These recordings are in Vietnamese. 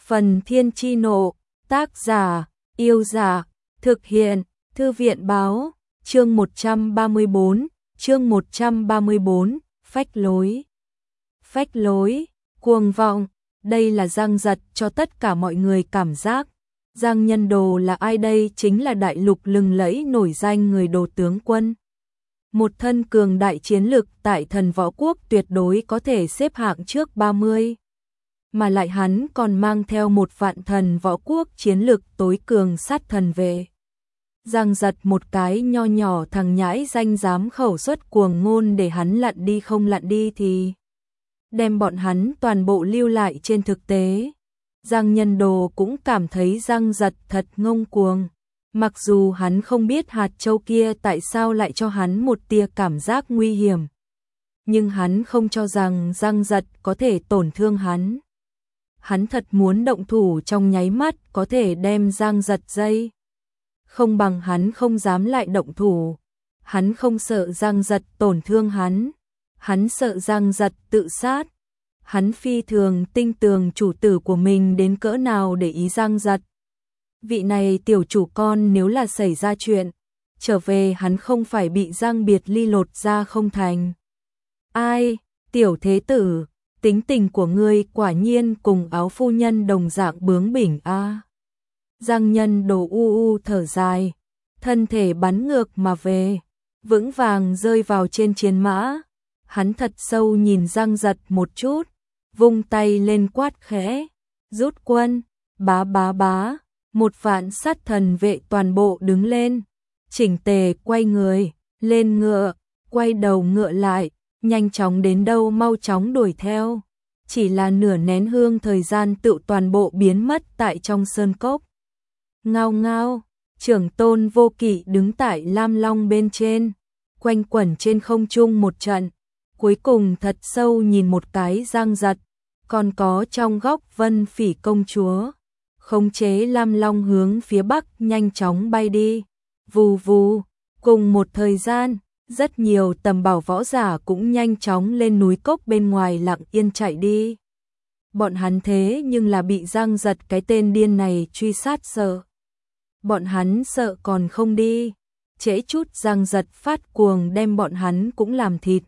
Phần Thiên Chi Nộ, tác giả, Yêu Giả, thực hiện, Thư viện Báo, chương 134, phách lối. Phách lối, cuồng vọng, đây là Giang Giật cho tất cả mọi người cảm giác. Giang Nhân Đồ là ai đây? Chính là đại lục lừng lẫy nổi danh người Đồ tướng quân. Một thân cường đại chiến lực tại thần võ quốc tuyệt đối có thể xếp hạng trước 30. Mà lại hắn còn mang theo một vạn thần võ quốc chiến lực tối cường sát thần về. Giang Giật một cái nho nhỏ thằng nhãi danh dám khẩu xuất cuồng ngôn để hắn lặn đi không lặn đi thì đem bọn hắn toàn bộ lưu lại trên thực tế. Giang Nhân Đồ cũng cảm thấy Giang Giật thật ngông cuồng. Mặc dù hắn không biết hạt châu kia tại sao lại cho hắn một tia cảm giác nguy hiểm. Nhưng hắn không cho rằng Giang Giật có thể tổn thương hắn. Hắn thật muốn động thủ trong nháy mắt có thể đem Giang Giật dây. Không bằng hắn không dám lại động thủ. Hắn không sợ Giang Giật tổn thương hắn. Hắn sợ Giang Giật tự sát. Hắn phi thường tinh tường chủ tử của mình đến cỡ nào để ý Giang Giật. Vị này tiểu chủ con nếu là xảy ra chuyện, trở về hắn không phải bị Giang Biệt Ly lột ra không thành. Ai, tiểu thế tử, tính tình của ngươi quả nhiên cùng áo phu nhân đồng dạng bướng bỉnh a. Giang Nhân Đồ thở dài, thân thể bắn ngược mà về, vững vàng rơi vào trên chiến mã. Hắn thật sâu nhìn Giang Giật một chút, vung tay lên quát khẽ, rút quân, bá bá bá. Một vạn sát thần vệ toàn bộ đứng lên, chỉnh tề quay người, lên ngựa, quay đầu ngựa lại, nhanh chóng đến đâu mau chóng đuổi theo. Chỉ là nửa nén hương thời gian tự toàn bộ biến mất tại trong sơn cốc. Ngao ngao, trưởng tôn Vô Kỵ đứng tại Lam Long bên trên, quanh quẩn trên không trung một trận, cuối cùng thật sâu nhìn một cái Giang Giật, còn có trong góc Vân Phỉ công chúa. Khống chế Lam Long hướng phía bắc nhanh chóng bay đi. Vù vù, cùng một thời gian, rất nhiều tầm bảo võ giả cũng nhanh chóng lên núi cốc bên ngoài lặng yên chạy đi. Bọn hắn thế nhưng là bị Giang Giật cái tên điên này truy sát sợ. Bọn hắn sợ còn không đi, trễ chút Giang Giật phát cuồng đem bọn hắn cũng làm thịt.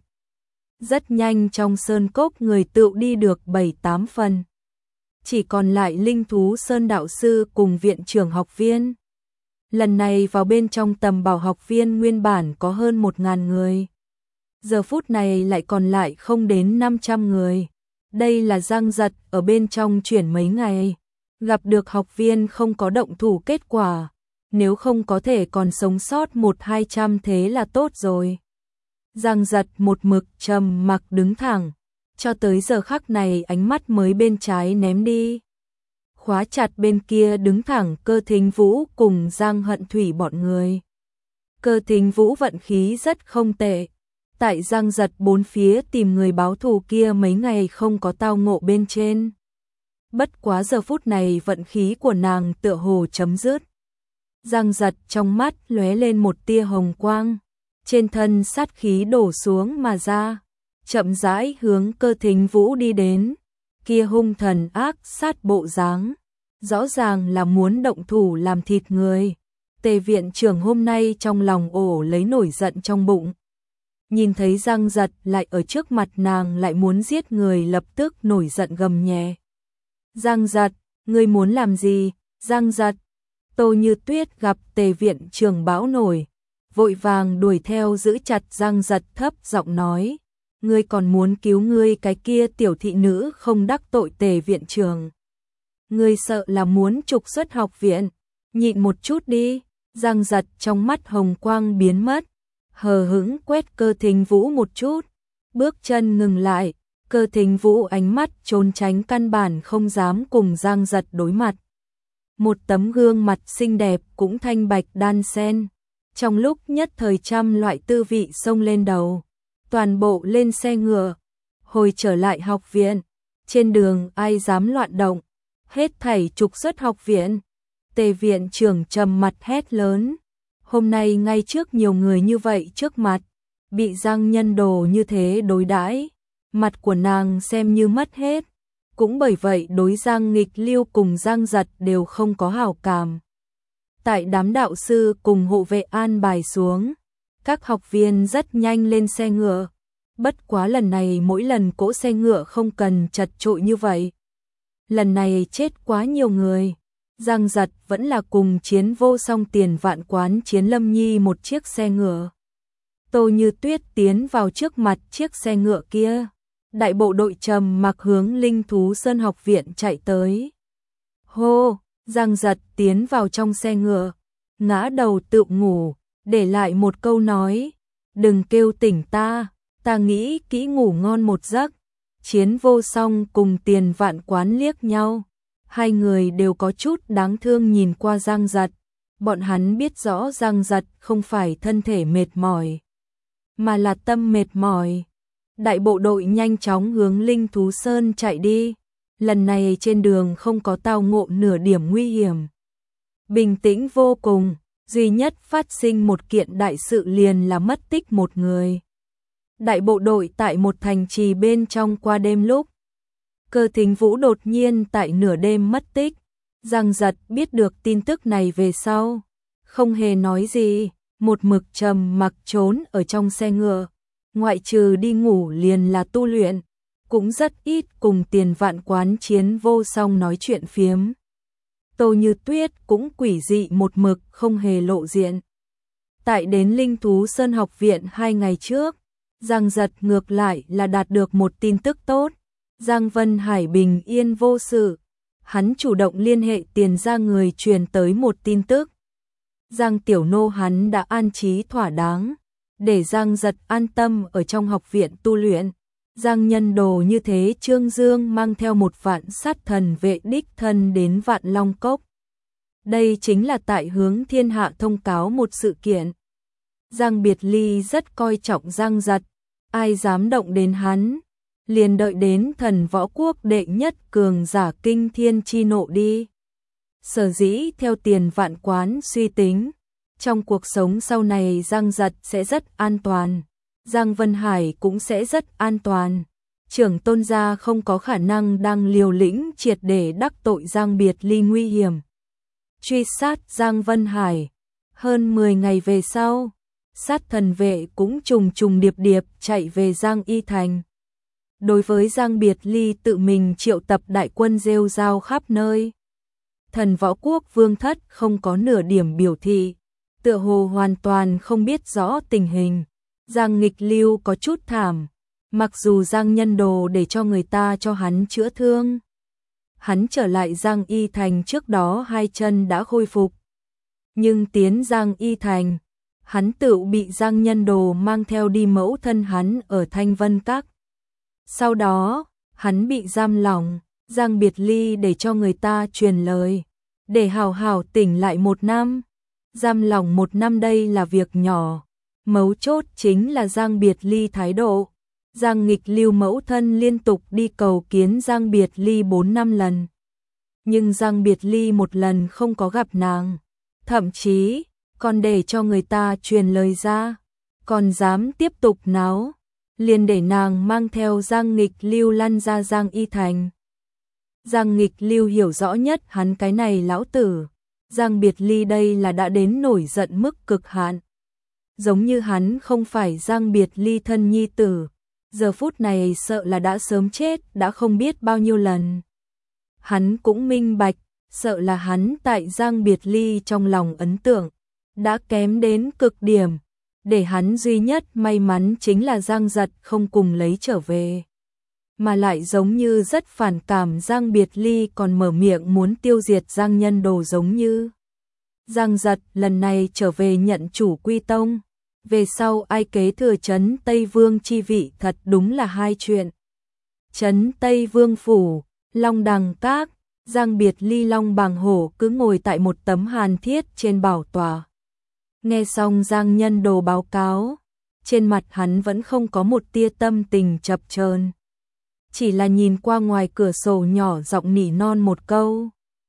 Rất nhanh trong sơn cốc người tựu đi được 7-8 phần. Chỉ còn lại Linh Thú Sơn đạo sư cùng viện trưởng học viên. Lần này vào bên trong tầm bảo học viên nguyên bản có hơn 1000 người. Giờ phút này lại còn lại không đến 500 người. Đây là Giang Giật ở bên trong chuyển mấy ngày. Gặp được học viên không có động thủ kết quả. Nếu không có thể còn sống sót 1-200 thế là tốt rồi. Giang Giật một mực trầm mặc đứng thẳng. Cho tới giờ khắc này ánh mắt mới bên trái ném đi. Khóa chặt bên kia đứng thẳng Cơ Thính Vũ cùng Giang Hận Thủy bọn người. Cơ Thính Vũ vận khí rất không tệ. Tại Giang Giật bốn phía tìm người báo thù kia mấy ngày không có tao ngộ bên trên. Bất quá giờ phút này vận khí của nàng tựa hồ chấm dứt. Giang Giật trong mắt lóe lên một tia hồng quang. Trên thân sát khí đổ xuống mà ra. Chậm rãi hướng Cơ Thính Vũ đi đến, kia hung thần ác sát bộ dáng, rõ ràng là muốn động thủ làm thịt người. Tề viện trưởng hôm nay trong lòng ổ lấy nổi giận trong bụng. Nhìn thấy Giang Giật lại ở trước mặt nàng lại muốn giết người lập tức nổi giận gầm nhẹ. Giang Giật, ngươi muốn làm gì? Giang Giật, Tô Như Tuyết gặp Tề viện trưởng bão nổi, vội vàng đuổi theo giữ chặt Giang Giật thấp giọng nói. Ngươi còn muốn cứu ngươi cái kia tiểu thị nữ không đắc tội Tề viện trưởng. Ngươi sợ là muốn trục xuất học viện, nhịn một chút đi. Giang Giật trong mắt hồng quang biến mất, hờ hững quét Cơ Thính Vũ một chút, bước chân ngừng lại. Cơ Thính Vũ ánh mắt trốn tránh căn bản không dám cùng Giang Giật đối mặt. Một tấm gương mặt xinh đẹp cũng thanh bạch đan xen, trong lúc nhất thời trăm loại tư vị xông lên đầu. Toàn bộ lên xe ngựa, hồi trở lại học viện. Trên đường ai dám loạn động, hết thảy trục xuất học viện. Tề viện trưởng trầm mặt hét lớn. Hôm nay ngay trước nhiều người như vậy trước mặt, bị Giang Nhân Đồ như thế đối đãi, mặt của nàng xem như mất hết. cũng bởi vậy đối Giang Nghịch Lưu cùng Giang Giật đều không có hảo cảm. Tại đám đạo sư cùng hộ vệ an bài xuống, các học viên rất nhanh lên xe ngựa. Bất quá lần này mỗi lần cỗ xe ngựa không cần chật chội như vậy. Lần này chết quá nhiều người. Giang Giật vẫn là cùng Chiến Vô Song Tiền Vạn Quán Chiến Lâm Nhi một chiếc xe ngựa. Tô Như Tuyết tiến vào trước mặt chiếc xe ngựa kia. Đại bộ đội trầm mặc hướng Linh Thú Sơn học viện chạy tới. Hô, Giang Giật tiến vào trong xe ngựa, ngã đầu tự ngủ, để lại một câu nói, đừng kêu tỉnh ta nghĩ kỹ ngủ ngon một giấc. Chiến Vô Song cùng Tiền Vạn Quán liếc nhau, hai người đều có chút đáng thương nhìn qua Giang Giật, bọn hắn biết rõ Giang Giật không phải thân thể mệt mỏi, mà là tâm mệt mỏi. Đại bộ đội nhanh chóng hướng Linh Thú Sơn chạy đi, lần này trên đường không có tao ngộ nửa điểm nguy hiểm. Bình tĩnh vô cùng, duy nhất phát sinh một kiện đại sự liền là mất tích một người. Đại bộ đội tại một thành trì bên trong qua đêm lúc. Cơ Thính Vũ đột nhiên tại nửa đêm mất tích. Giang Giật biết được tin tức này về sau, không hề nói gì, một mực trầm mặc trốn ở trong xe ngựa. Ngoại trừ đi ngủ liền là tu luyện, cũng rất ít cùng Tiền Vạn Quán Chiến Vô Song nói chuyện phiếm. Tô Như Tuyết cũng quỷ dị một mực không hề lộ diện. Tại đến Linh Thú Sơn học viện 2 ngày trước, Giang Giật ngược lại là đạt được một tin tức tốt. Giang Vân Hải bình yên vô sự. Hắn chủ động liên hệ Tiền ra người truyền tới một tin tức. Giang Tiểu Nô hắn đã an trí thỏa đáng, để Giang Giật an tâm ở trong học viện tu luyện. Giang Nhân Đồ như thế Trương Dương mang theo một vạn sát thần vệ đích thân đến Vạn Long Cốc. Đây chính là tại hướng thiên hạ thông cáo một sự kiện. Giang Biệt Ly rất coi trọng Giang Giật, ai dám động đến hắn, liền đợi đến Thần Võ Quốc đệ nhất cường giả kinh thiên chi nộ đi. Sở dĩ theo Tiền Vạn Quán suy tính, trong cuộc sống sau này Giang Giật sẽ rất an toàn, Giang Vân Hải cũng sẽ rất an toàn. Trưởng tôn gia không có khả năng đang liều lĩnh triệt để đắc tội Giang Biệt Ly nguy hiểm. Truy sát Giang Vân Hải. Hơn 10 ngày về sau, sát thần vệ cũng trùng trùng điệp điệp chạy về Giang Y Thành. Đối với Giang Biệt Ly tự mình triệu tập đại quân rêu rao khắp nơi. Thần Võ Quốc Vương Thất không có nửa điểm biểu thị, tựa hồ hoàn toàn không biết rõ tình hình. Giang Nghịch Lưu có chút thảm, mặc dù Giang Nhân Đồ để cho người ta cho hắn chữa thương. Hắn trở lại Giang Y Thành trước đó 2 chân đã khôi phục. Nhưng tiến Giang Y Thành, hắn tự bị Giang Nhân Đồ mang theo đi mẫu thân hắn ở Thanh Vân Các. Sau đó, hắn bị giam lỏng, Giang Biệt Ly để cho người ta truyền lời, để hào hào tỉnh lại 1 năm. Giam lỏng 1 năm đây là việc nhỏ, mấu chốt chính là Giang Biệt Ly thái độ. Giang Nghịch Lưu mẫu thân liên tục đi cầu kiến Giang Biệt Ly 4-5 lần. Nhưng Giang Biệt Ly một lần không có gặp nàng, thậm chí còn để cho người ta truyền lời ra, còn dám tiếp tục náo, liền để nàng mang theo Giang Nghịch Lưu lăn ra Giang Y Thành. Giang Nghịch Lưu hiểu rõ nhất hắn cái này lão tử, Giang Biệt Ly đây là đã đến nổi giận mức cực hạn. Giống như hắn không phải Giang Biệt Ly thân nhi tử, giờ phút này sợ là đã sớm chết đã không biết bao nhiêu lần. Hắn cũng minh bạch, sợ là hắn tại Giang Biệt Ly trong lòng ấn tượng đã kém đến cực điểm, để hắn duy nhất may mắn chính là Giang Giật không cùng lấy trở về. Mà lại giống như rất phản cảm Giang Biệt Ly còn mở miệng muốn tiêu diệt Giang Nhân Đồ giống như. Giang Giật lần này trở về nhận chủ quy tông, về sau ai kế thừa trấn Tây Vương chi vị thật đúng là hai chuyện. Trấn Tây Vương phủ, Long Đằng Các, Giang Biệt Ly Long Bàng Hổ cứ ngồi tại một tấm hàn thiết trên bảo tòa. Nghe xong Giang Nhân Đồ báo cáo, trên mặt hắn vẫn không có một tia tâm tình chập chờn, chỉ là nhìn qua ngoài cửa sổ nhỏ giọng nỉ non một câu.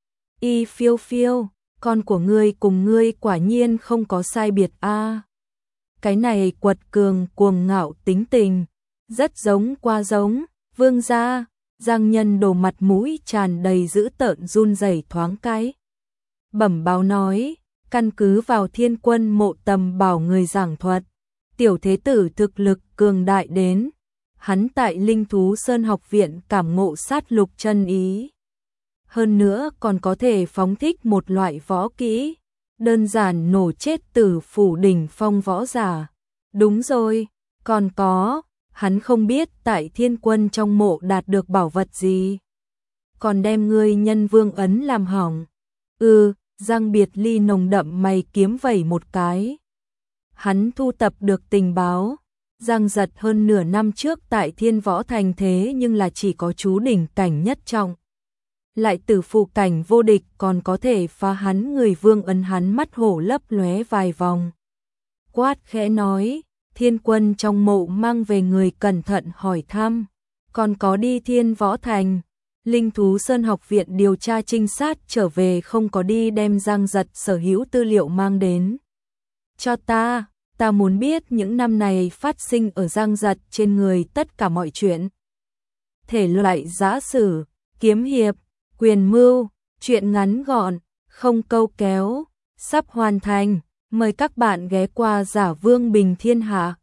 Y Phiêu Phiêu, con của ngươi cùng ngươi quả nhiên không có sai biệt a. Cái này quật cường cuồng ngạo tính tình, rất giống qua giống, vương gia. Giang Nhân Đồ mặt mũi tràn đầy dữ tợn run rẩy thoáng cái. Bẩm báo nói, căn cứ vào Thiên Quân Mộ Tầm Bảo người giảng thuật, tiểu thế tử thực lực cường đại đến, hắn tại Linh Thú Sơn học viện cảm ngộ sát lục chân ý. Hơn nữa còn có thể phóng thích một loại võ kỹ, đơn giản nổ chết Tử Phủ đỉnh phong võ giả. Đúng rồi, còn có, hắn không biết tại Thiên Quân trong mộ đạt được bảo vật gì. Còn đem ngươi Nhân Vương ấn làm hỏng. Giang Biệt Ly nồng đậm mày kiếm vẩy một cái. Hắn thu tập được tình báo, Giang Giật hơn nửa năm trước tại Thiên Võ Thành thế nhưng là chỉ có chú đỉnh cảnh nhất trọng. Lại Tử Phụ cảnh vô địch còn có thể phá hắn người vương ấn, hắn mắt hổ lấp lóe vài vòng. Quát khẽ nói, Thiên Quân trong mộ mang về người cẩn thận hỏi thăm, còn có đi Thiên Võ Thành. Linh Thú Sơn học viện điều tra trinh sát trở về không có đi đem Giang Giật sở hữu tư liệu mang đến. Cho ta muốn biết những năm này phát sinh ở Giang Giật trên người tất cả mọi chuyện. Thể loại giã sử, kiếm hiệp, quyền mưu, chuyện ngắn gọn, không câu kéo, sắp hoàn thành. Mời các bạn ghé qua Giả Vương Bình Thiên Hạ.